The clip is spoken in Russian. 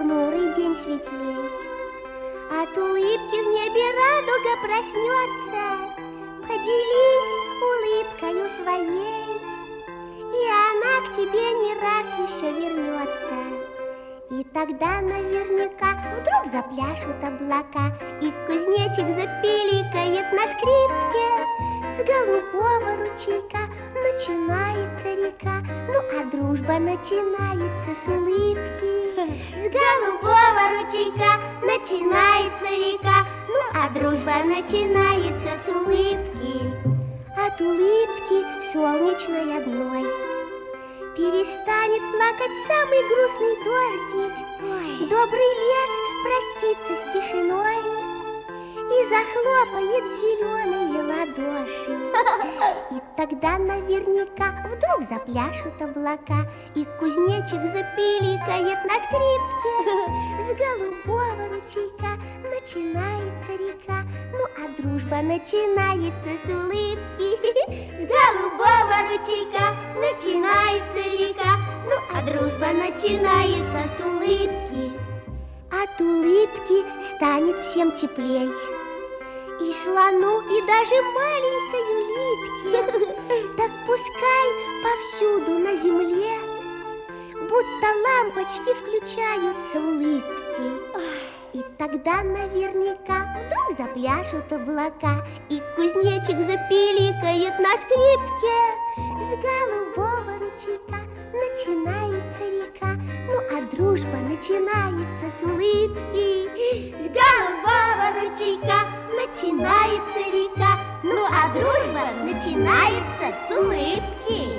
хмурый день светлей. От улыбки в небе радуга проснется. Поделись улыбкою своей, и она к тебе не раз еще вернется. И тогда наверняка вдруг запляшут облака, и кузнечик запиликает на скрипке. С голубого ручейка начинается река, ну а дружба начинается с улыбки. С голубого ручейка начинается река, ну а дружба начинается с улыбки. От улыбки солнечной одной перестанет плакать самый грустный дождик. Добрый лес простится с тишиной и захлопает в зеленые ладоши. И тогда наверняка вдруг запляшут облака, и кузнечик запиликает на скрипке. С голубого ручейка начинается река, ну а дружба начинается с улыбки. С голубого ручейка начинается река, ну а дружба начинается с улыбки. От улыбки станет всем теплей, и слону, и даже маленькой улитке. Так пускай повсюду на земле будто лампочки включаются улыбки. И тогда наверняка вдруг запляшут облака, и кузнечик запиликает на скрипке. С голубого ручейка начинается река, ну а дружба начинается с улыбки. С голубого ручейка начинается река, ну а дружба начинается с улыбки.